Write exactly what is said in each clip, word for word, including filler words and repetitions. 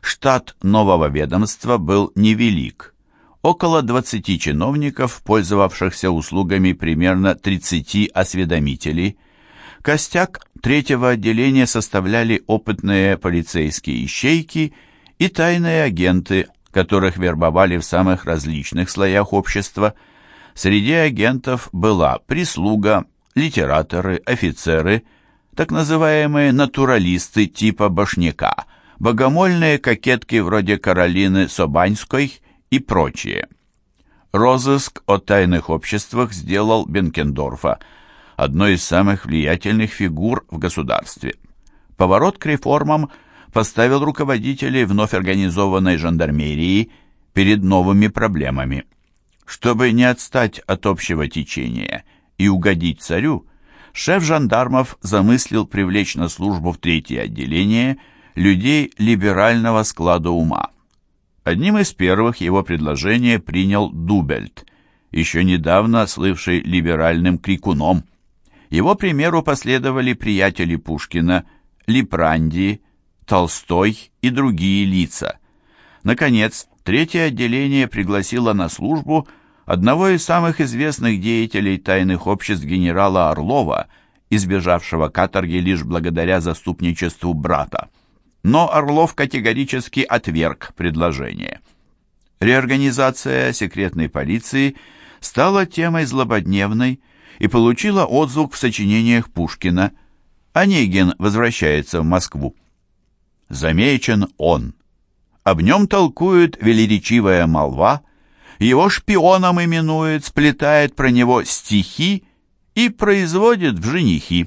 Штат нового ведомства был невелик. Около двадцати чиновников, пользовавшихся услугами примерно тридцати осведомителей. Костяк третьего отделения составляли опытные полицейские ищейки и тайные агенты, которых вербовали в самых различных слоях общества. Среди агентов была прислуга, литераторы, офицеры, так называемые натуралисты типа Башняка, богомольные кокетки вроде Каролины Собанской и прочие. Розыск о тайных обществах сделал Бенкендорфа одной из самых влиятельных фигур в государстве. Поворот к реформам поставил руководителей вновь организованной жандармерии перед новыми проблемами. Чтобы не отстать от общего течения и угодить царю, шеф жандармов замыслил привлечь на службу в третье отделение людей либерального склада ума. Одним из первых его предложение принял Дубельт, еще недавно слывший либеральным крикуном. Его примеру последовали приятели Пушкина, Липранди, Толстой и другие лица. Наконец, третье отделение пригласило на службу одного из самых известных деятелей тайных обществ генерала Орлова, избежавшего каторги лишь благодаря заступничеству брата. Но Орлов категорически отверг предложение. Реорганизация секретной полиции стала темой злободневной и получила отзвук в сочинениях Пушкина. Онегин возвращается в Москву. Замечен он. Об нем толкует велеречивая молва, его шпионом именует, сплетает про него стихи и производит в женихи.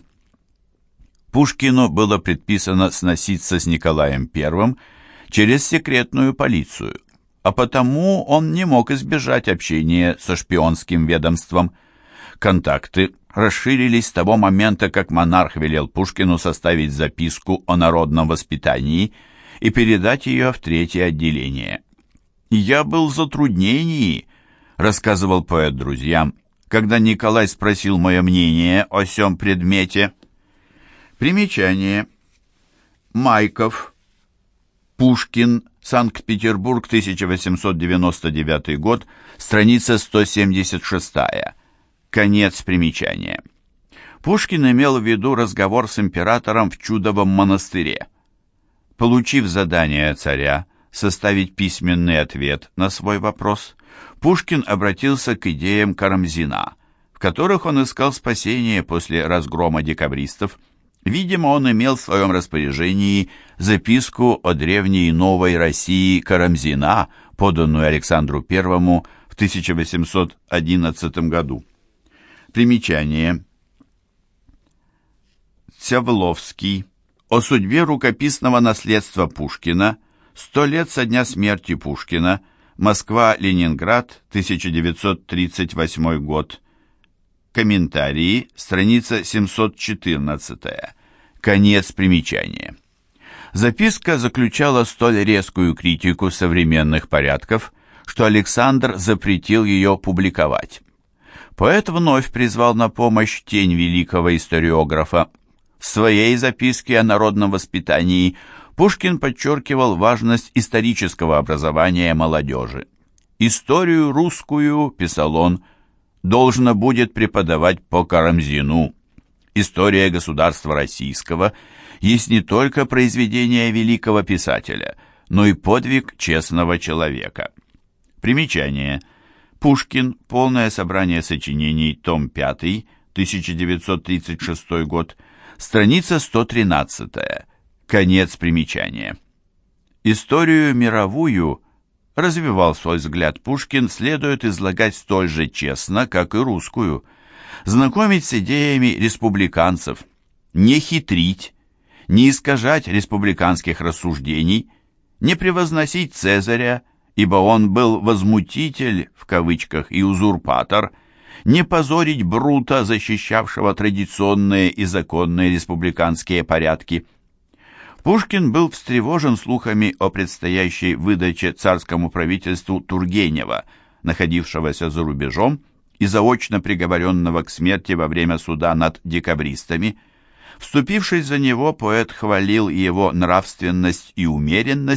Пушкину было предписано сноситься с Николаем Первым через секретную полицию, а потому он не мог избежать общения со шпионским ведомством. Контакты расширились с того момента, как монарх велел Пушкину составить записку о народном воспитании и передать ее в третье отделение. «Я был в затруднении», — рассказывал поэт друзьям, когда Николай спросил мое мнение о сём предмете. Примечание. Майков. Пушкин. Санкт-Петербург, тысяча восемьсот девяносто девятый год, страница сто семьдесят шесть. Конец примечания. Пушкин имел в виду разговор с императором в Чудовом монастыре. Получив задание царя составить письменный ответ на свой вопрос, Пушкин обратился к идеям Карамзина, в которых он искал спасение после разгрома декабристов. Видимо, он имел в своем распоряжении записку о древней и новой России Карамзина, поданную Александру Первому в тысяча восемьсот одиннадцатом году. Примечание. Цявловский. О судьбе рукописного наследства Пушкина. Сто лет со дня смерти Пушкина. Москва-Ленинград, тысяча девятьсот тридцать восьмой год. Комментарии. Страница семьсот четырнадцать. Конец примечания. Записка заключала столь резкую критику современных порядков, что Александр запретил ее публиковать. Поэт вновь призвал на помощь тень великого историографа. В своей записке о народном воспитании Пушкин подчеркивал важность исторического образования молодежи. «Историю русскую, — писал он, — должно будет преподавать по Карамзину. История государства российского есть не только произведение великого писателя, но и подвиг честного человека». Примечание. Пушкин. Полное собрание сочинений. Том пятый. тысяча девятьсот тридцать шестой год. Страница сто тринадцать. Конец примечания. Историю мировую, развивал свой взгляд Пушкин, следует излагать столь же честно, как и русскую. Знакомить с идеями республиканцев, не хитрить, не искажать республиканских рассуждений, не превозносить Цезаря, ибо он был «возмутитель» в кавычках и узурпатор, не позорить Брута, защищавшего традиционные и законные республиканские порядки. Пушкин был встревожен слухами о предстоящей выдаче царскому правительству Тургенева, находившегося за рубежом и заочно приговоренного к смерти во время суда над декабристами. Вступившись за него, поэт хвалил его нравственность и умеренность,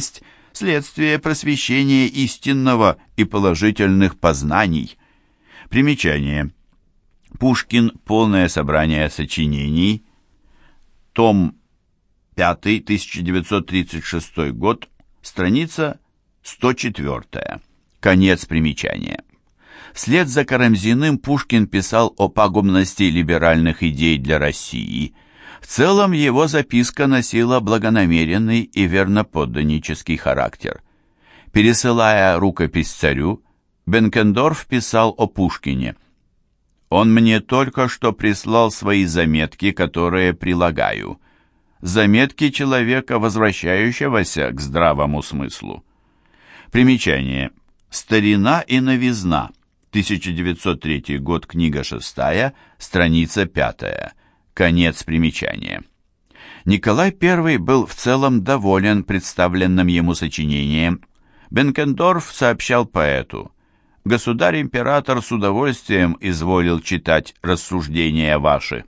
следствие просвещения истинного и положительных познаний. Примечание. Пушкин. Полное собрание сочинений. Том пятый, тысяча девятьсот тридцать шестой год. Страница сто четвёртая. Конец примечания. Вслед за Карамзиным Пушкин писал о пагубности либеральных идей для России. В целом его записка носила благонамеренный и верноподданнический характер. Пересылая рукопись царю, Бенкендорф писал о Пушкине: «Он мне только что прислал свои заметки, которые прилагаю. Заметки человека, возвращающегося к здравому смыслу». Примечание. «Старина и новизна». тысяча девятьсот третий год, книга шестая, страница пятая. Конец примечания. Николай I был в целом доволен представленным ему сочинением. Бенкендорф сообщал поэту: «Государь-император с удовольствием изволил читать рассуждения ваши».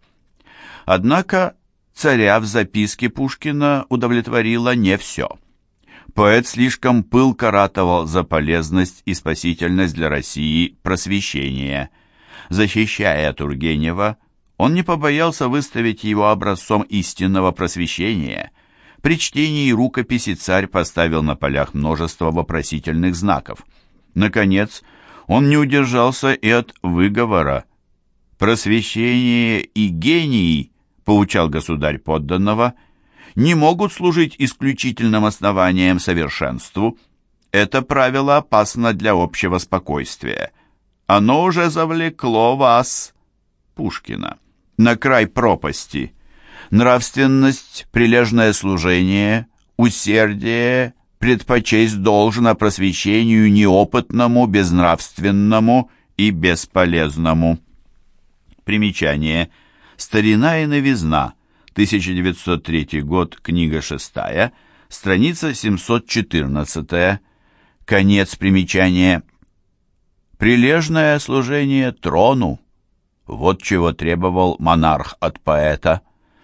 Однако царя в записке Пушкина удовлетворило не все. Поэт слишком пылко ратовал за полезность и спасительность для России просвещения. Защищая Тургенева, он не побоялся выставить его образцом истинного просвещения. При чтении рукописи царь поставил на полях множество вопросительных знаков. Наконец, он не удержался и от выговора. «Просвещение и гений», — поучал государь подданного, — «не могут служить исключительным основанием совершенству. Это правило опасно для общего спокойствия. Оно уже завлекло вас, Пушкина, на край пропасти. Нравственность, прилежное служение, усердие предпочесть должно просвещению неопытному, безнравственному и бесполезному». Примечание. «Старина и новизна», тысяча девятьсот третий год, книга шестая, страница семьсот четырнадцатая. Конец примечания. Прилежное служение трону. Вот чего требовал монарх от поэта.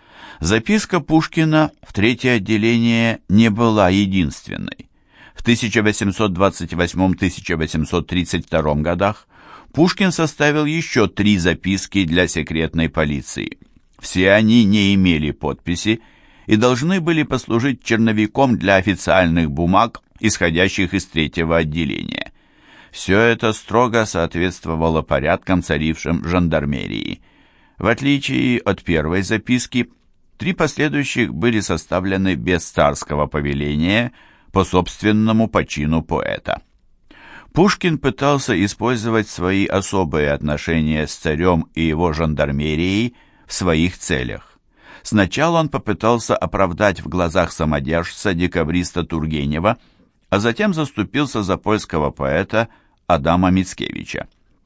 Записка Пушкина в третье отделение не была единственной. В тысяча восемьсот двадцать восьмом — тысяча восемьсот тридцать втором годах Пушкин составил еще три записки для секретной полиции. Все они не имели подписи и должны были послужить черновиком для официальных бумаг, исходящих из третьего отделения. Все это строго соответствовало порядкам, царившим в жандармерии. В отличие от первой записки, три последующих были составлены без царского повеления по собственному почину поэта. Пушкин пытался использовать свои особые отношения с царем и его жандармерией в своих целях. Сначала он попытался оправдать в глазах самодержца декабриста Тургенева, а затем заступился за польского поэта Адама Мицкевича.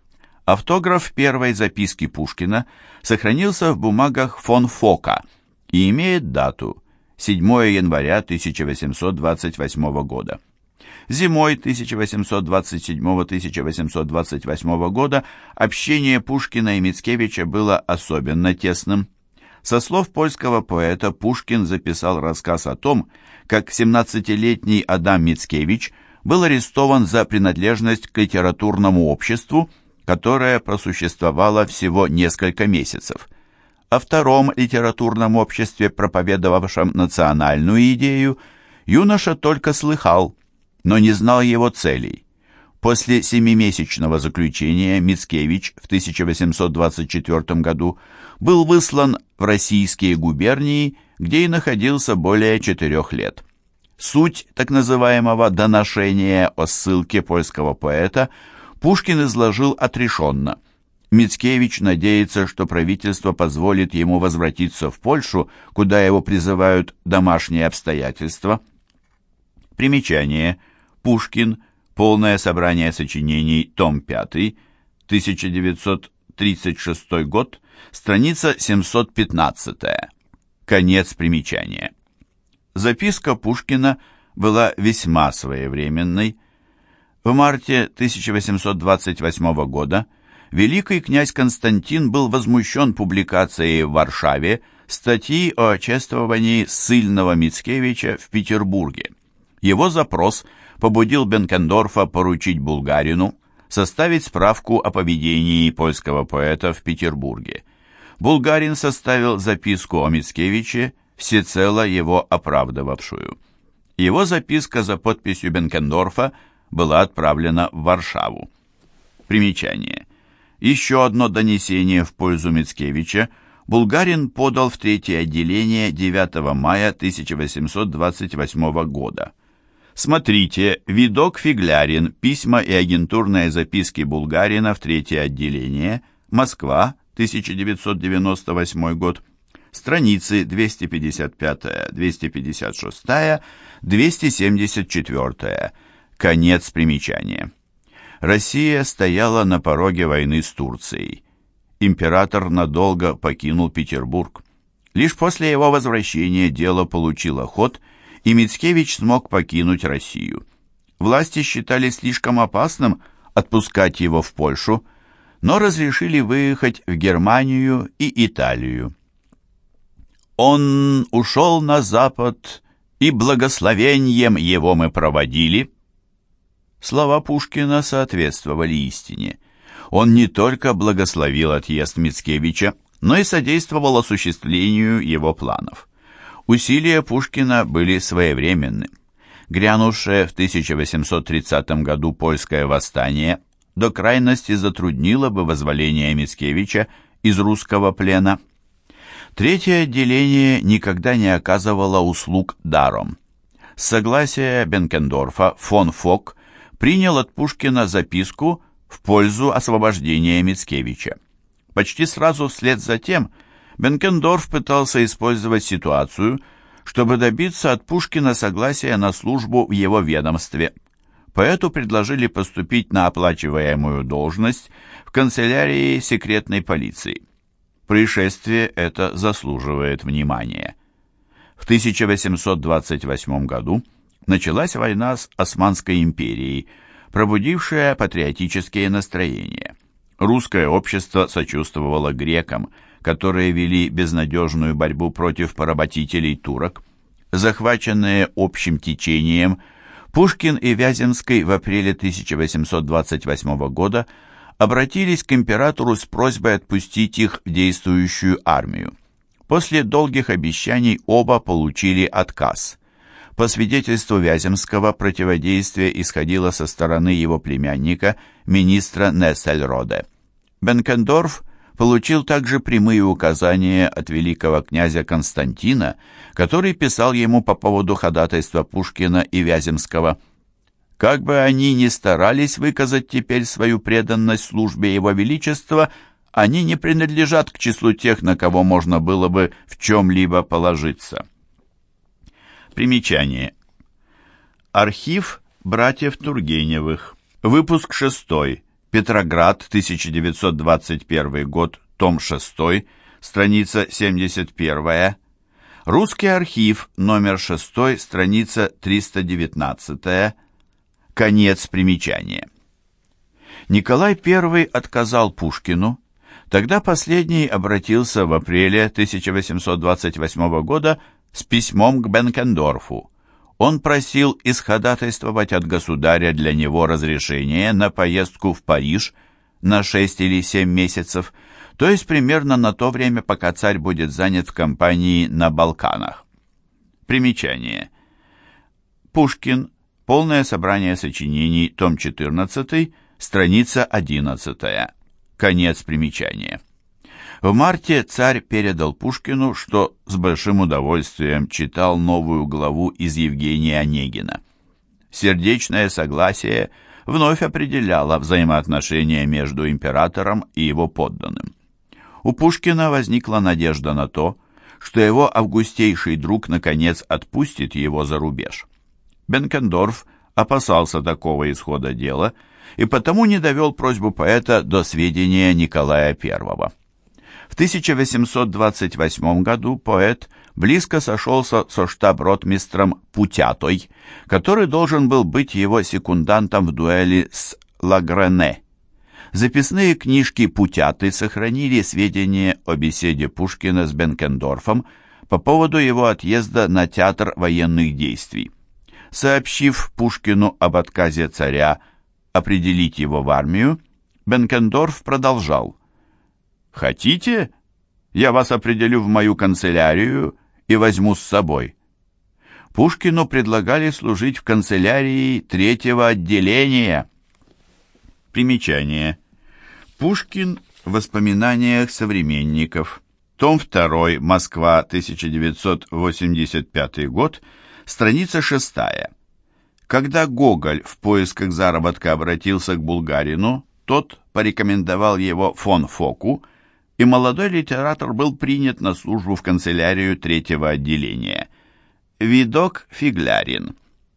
Автограф первой записки Пушкина сохранился в бумагах фон Фока и имеет дату седьмое января тысяча восемьсот двадцать восьмого года. Зимой тысяча восемьсот двадцать седьмого — тысяча восемьсот двадцать восьмого года общение Пушкина и Мицкевича было особенно тесным. Со слов польского поэта, Пушкин записал рассказ о том, как семнадцатилетний Адам Мицкевич был арестован за принадлежность к литературному обществу, которое просуществовало всего несколько месяцев. О втором литературном обществе, проповедовавшем национальную идею, юноша только слыхал, но не знал его целей. После семимесячного заключения Мицкевич в тысяча восемьсот двадцать четвёртом году был выслан в российские губернии, где и находился более четырех лет. Суть так называемого «доношения» о ссылке польского поэта Пушкин изложил отрешенно. Мицкевич надеется, что правительство позволит ему возвратиться в Польшу, куда его призывают домашние обстоятельства. Примечание. Пушкин. Полное собрание сочинений. Том пятый. тысяча девятьсот тридцать шестой год. Страница семьсот пятнадцатая. Конец примечания. Записка Пушкина была весьма своевременной. В марте тысяча восемьсот двадцать восьмого года великий князь Константин был возмущен публикацией в Варшаве статьи о чествовании ссыльного Мицкевича в Петербурге. Его запрос побудил Бенкендорфа поручить Булгарину составить справку о поведении польского поэта в Петербурге. Булгарин составил записку о Мицкевиче, всецело его оправдывавшую. Его записка за подписью Бенкендорфа была отправлена в Варшаву. Примечание. Еще одно донесение в пользу Мицкевича Булгарин подал в третье отделение девятого мая тысяча восемьсот двадцать восьмого года. Смотрите «Видок Фиглярин. Письма и агентурные записки Булгарина в третье отделение. Москва. тысяча девятьсот девяносто восьмой год». Страницы двести пятьдесят пятая, двести пятьдесят шестая, двести семьдесят четвёртая. Конец примечания. Россия стояла на пороге войны с Турцией. Император надолго покинул Петербург. Лишь после его возвращения дело получило ход, и Мицкевич смог покинуть Россию. Власти считали слишком опасным отпускать его в Польшу, но разрешили выехать в Германию и Италию. «Он ушел на запад, и благословением его мы проводили». Слова Пушкина соответствовали истине. Он не только благословил отъезд Мицкевича, но и содействовал осуществлению его планов. Усилия Пушкина были своевременны. Грянувшее в тысяча восемьсот тридцатом году польское восстание до крайности затруднило бы вызволение Мицкевича из русского плена. Третье отделение никогда не оказывало услуг даром. С согласия Бенкендорфа фон Фок принял от Пушкина записку в пользу освобождения Мицкевича. Почти сразу вслед за тем Бенкендорф пытался использовать ситуацию, чтобы добиться от Пушкина согласия на службу в его ведомстве. Поэту предложили поступить на оплачиваемую должность в канцелярии секретной полиции. Происшествие это заслуживает внимания. В тысяча восемьсот двадцать восьмом году началась война с Османской империей, пробудившая патриотические настроения. Русское общество сочувствовало грекам, которые вели безнадежную борьбу против поработителей турок. Захваченные общим течением, Пушкин и Вяземский в апреле тысяча восемьсот двадцать восьмого года обратились к императору с просьбой отпустить их в действующую армию. После долгих обещаний оба получили отказ. По свидетельству Вяземского, противодействие исходило со стороны его племянника, министра Нессельроде. Бенкендорф получил также прямые указания от великого князя Константина, который писал ему по поводу ходатайства Пушкина и Вяземского. Как бы они ни старались выказать теперь свою преданность службе Его Величества, они не принадлежат к числу тех, на кого можно было бы в чем-либо положиться. Примечание. Архив братьев Тургеневых. Выпуск шестой. Петроград, тысяча девятьсот двадцать первый год, том шестой, страница семьдесят первая. Русский архив, номер шестой, страница триста девятнадцатая. Конец примечания. Николай Первый отказал Пушкину. Тогда последний обратился в апреле тысяча восемьсот двадцать восьмого года с письмом к Бенкендорфу. Он просил исходатайствовать от государя для него разрешение на поездку в Париж на шесть или семь месяцев, то есть примерно на то время, пока царь будет занят в кампании на Балканах. Примечание. Пушкин. Полное собрание сочинений, том четырнадцатый, страница одиннадцатая. Конец примечания. В марте царь передал Пушкину, что с большим удовольствием читал новую главу из Евгения Онегина. Сердечное согласие вновь определяло взаимоотношения между императором и его подданным. У Пушкина возникла надежда на то, что его августейший друг наконец отпустит его за рубеж. Бенкендорф опасался такого исхода дела и потому не довел просьбу поэта до сведения Николая Первого. В тысяча восемьсот двадцать восьмом году поэт близко сошелся со штаб-ротмистром Путятой, который должен был быть его секундантом в дуэли с Лагрене. Записные книжки Путяты сохранили сведения о беседе Пушкина с Бенкендорфом по поводу его отъезда на театр военных действий. Сообщив Пушкину об отказе царя определить его в армию, Бенкендорф продолжал: «Хотите, я вас определю в мою канцелярию и возьму с собой». Пушкину предлагали служить в канцелярии третьего отделения. Примечание. Пушкин в воспоминаниях современников. Том два, Москва, тысяча девятьсот восемьдесят пятый год, страница шестая. Когда Гоголь в поисках заработка обратился к Булгарину, тот порекомендовал его фон Фоку, и молодой литератор был принят на службу в канцелярию третьего отделения. Видок Фиглярин.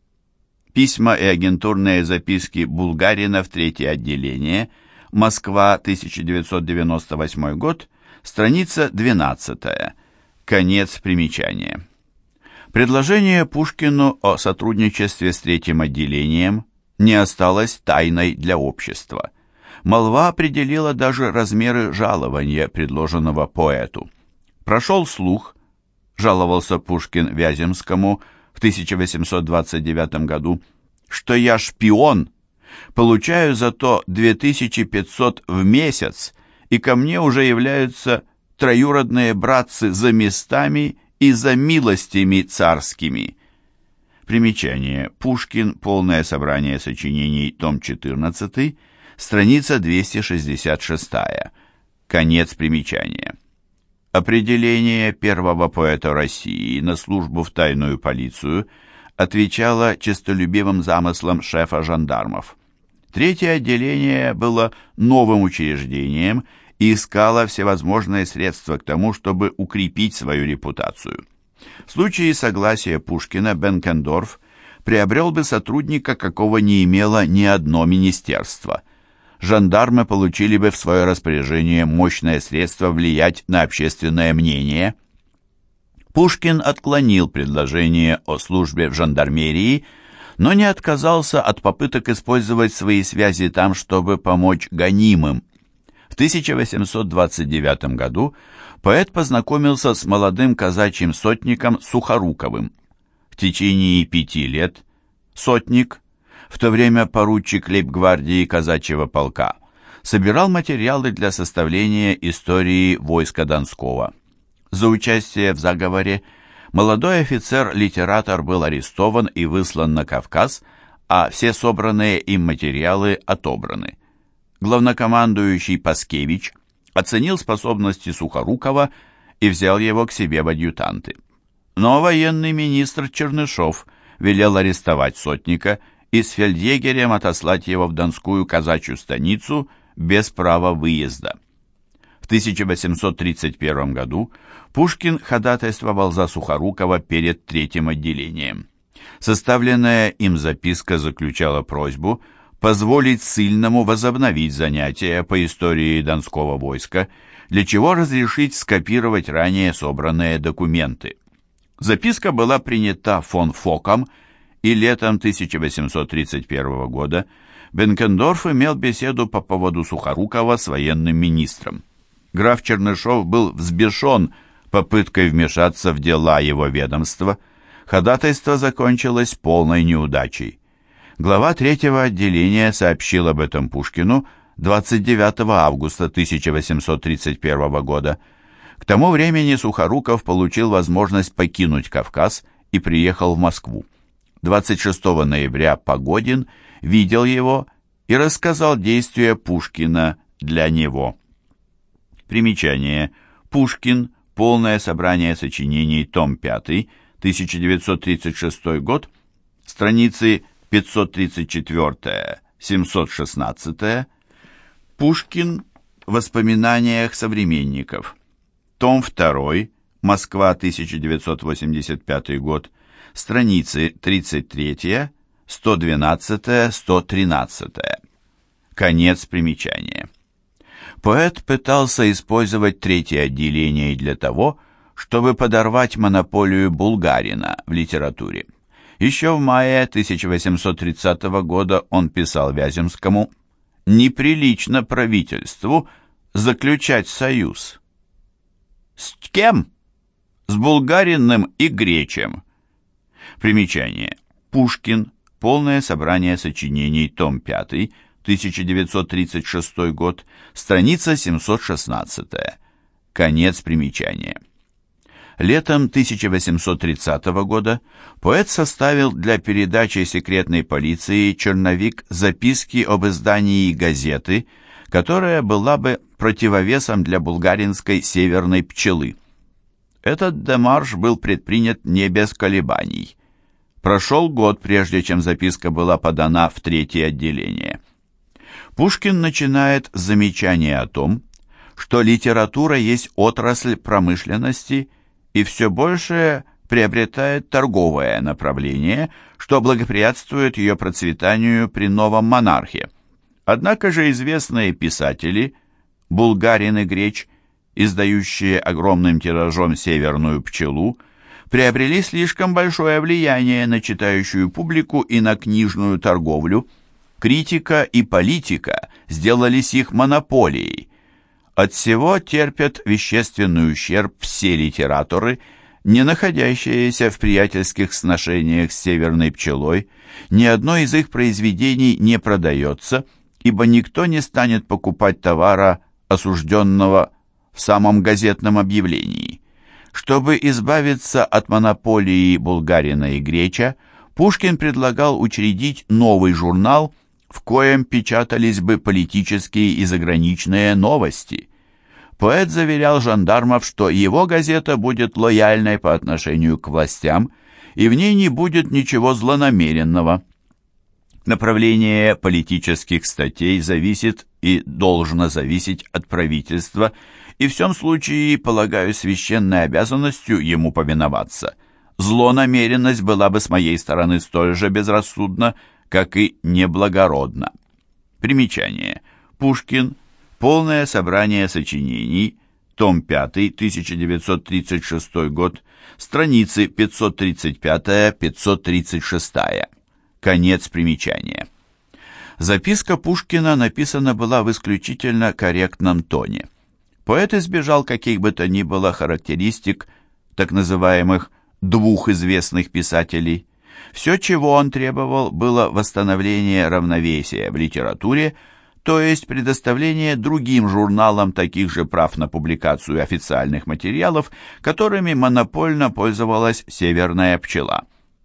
Письма и агентурные записки Булгарина в третье отделение. Москва, тысяча девятьсот девяносто восьмой год, страница двенадцатая. Конец примечания. Предложение Пушкину о сотрудничестве с третьим отделением не осталось тайной для общества. Молва определила даже размеры жалования, предложенного поэту. Прошел слух, жаловался Пушкин Вяземскому в тысяча восемьсот двадцать девятом году, что я шпион, получаю зато две тысячи пятьсот в месяц, и ко мне уже являются троюродные братцы за местами и за милостями царскими. Примечание. Пушкин. Полное собрание сочинений. Том четырнадцатый. Страница двести шестьдесят шестая. Конец примечания. Определение первого поэта России на службу в тайную полицию отвечало честолюбивым замыслам шефа жандармов. Третье отделение было новым учреждением и искало всевозможные средства к тому, чтобы укрепить свою репутацию. В случае согласия Пушкина Бенкендорф приобрел бы сотрудника, какого не имело ни одно министерство. Жандармы получили бы в свое распоряжение мощное средство влиять на общественное мнение. Пушкин отклонил предложение о службе в жандармерии, но не отказался от попыток использовать свои связи там, чтобы помочь гонимым. В тысяча восемьсот двадцать девятом году поэт познакомился с молодым казачьим сотником Сухоруковым. В течение пяти лет сотник, в то время поручик лейб-гвардии казачьего полка, собирал материалы для составления истории войска Донского. За участие в заговоре молодой офицер-литератор был арестован и выслан на Кавказ, а все собранные им материалы отобраны. Главнокомандующий Паскевич оценил способности Сухорукова и взял его к себе в адъютанты. Но военный министр Чернышов велел арестовать сотника и с фельдъегерем отослать его в Донскую казачью станицу без права выезда. В тысяча восемьсот тридцать первом году Пушкин ходатайствовал за Сухорукова перед третьим отделением. Составленная им записка заключала просьбу позволить ссыльному возобновить занятия по истории Донского войска, для чего разрешить скопировать ранее собранные документы. Записка была принята фон Фоком, и летом тысяча восемьсот тридцать первого года Бенкендорф имел беседу по поводу Сухорукова с военным министром. Граф Чернышов был взбешен попыткой вмешаться в дела его ведомства. Ходатайство закончилось полной неудачей. Глава третьего отделения сообщил об этом Пушкину двадцать девятого августа тысяча восемьсот тридцать первого года. К тому времени Сухоруков получил возможность покинуть Кавказ и приехал в Москву. двадцать шестого ноября Погодин видел его и рассказал действия Пушкина для него. Примечание. Пушкин. Полное собрание сочинений. Том пятый. тысяча девятьсот тридцать шестой год. Страницы пятьсот тридцать четыре — семьсот шестнадцать. Пушкин. В воспоминаниях современников. Том два. Москва, тысяча девятьсот восемьдесят пятый год. Страницы тридцать три, сто двенадцать, сто тринадцать. Конец примечания. Поэт пытался использовать третье отделение для того, чтобы подорвать монополию Булгарина в литературе. Еще в мае тысяча восемьсот тридцатого года он писал Вяземскому: «Неприлично правительству заключать союз». С кем? С Булгариным и Гречем. Примечание. Пушкин. Полное собрание сочинений. Том пятый. тысяча девятьсот тридцать шестой год. Страница семьсот шестнадцатая. Конец примечания. Летом тысяча восемьсот тридцатого года поэт составил для передачи секретной полиции черновик записки об издании газеты, которая была бы противовесом для булгаринской «Северной пчелы». Этот демарш был предпринят не без колебаний. Прошел год, прежде чем записка была подана в третье отделение. Пушкин начинает с замечания о том, что литература есть отрасль промышленности и все больше приобретает торговое направление, что благоприятствует ее процветанию при новом монархе. Однако же известные писатели, Булгарин и Греч, издающие огромным тиражом «Северную пчелу», приобрели слишком большое влияние на читающую публику и на книжную торговлю. Критика и политика сделались их монополией. От всего терпят вещественный ущерб все литераторы, не находящиеся в приятельских сношениях с «Северной пчелой». Ни одно из их произведений не продается, ибо никто не станет покупать товара, осужденного в самом газетном объявлении. Чтобы избавиться от монополии Булгарина и Греча, Пушкин предлагал учредить новый журнал, в коем печатались бы политические и заграничные новости. Поэт заверял жандармов, что его газета будет лояльной по отношению к властям, и в ней не будет ничего злонамеренного. Направление политических статей зависит и должно зависеть от правительства, и в всем случае, полагаю, священной обязанностью ему повиноваться. Злонамеренность была бы с моей стороны столь же безрассудна, как и неблагородна. Примечание. Пушкин. Полное собрание сочинений. Том пятый. тысяча девятьсот тридцать шестой год. Страницы пятьсот тридцать пятая — пятьсот тридцать шестая. Конец примечания. Записка Пушкина написана была в исключительно корректном тоне. Поэт избежал каких бы то ни было характеристик так называемых двух известных писателей. Все, чего он требовал, было восстановление равновесия в литературе, то есть предоставление другим журналам таких же прав на публикацию официальных материалов, которыми монопольно пользовалась «Северная пчела».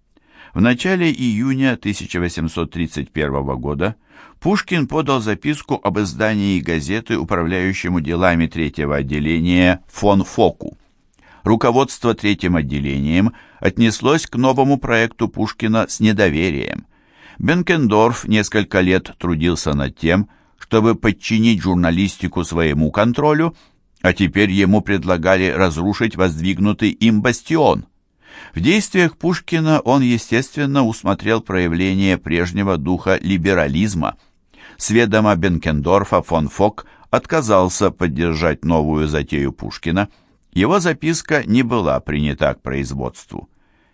В начале июня тысяча восемьсот тридцать первого года Пушкин подал записку об издании газеты управляющему делами третьего отделения фон Фоку. Руководство третьим отделением отнеслось к новому проекту Пушкина с недоверием. Бенкендорф несколько лет трудился над тем, чтобы подчинить журналистику своему контролю, а теперь ему предлагали разрушить воздвигнутый им бастион. В действиях Пушкина он, естественно, усмотрел проявление прежнего духа либерализма. С ведома Бенкендорфа фон Фок отказался поддержать новую затею Пушкина. Его записка не была принята к производству.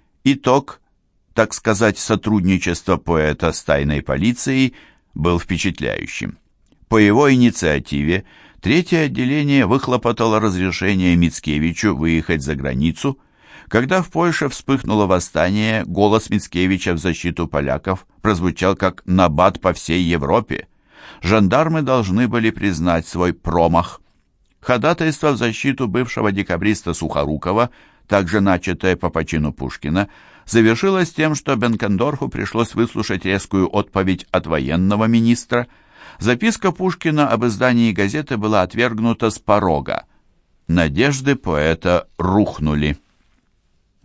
Итог, так сказать, сотрудничества поэта с тайной полицией был впечатляющим. По его инициативе третье отделение выхлопотало разрешение Мицкевичу выехать за границу. Когда в Польше вспыхнуло восстание, голос Мицкевича в защиту поляков прозвучал как набат по всей Европе. Жандармы должны были признать свой промах. Ходатайство в защиту бывшего декабриста Сухорукова, также начатое по почину Пушкина, завершилось тем, что Бенкендорфу пришлось выслушать резкую отповедь от военного министра. Записка Пушкина об издании газеты была отвергнута с порога. Надежды поэта рухнули.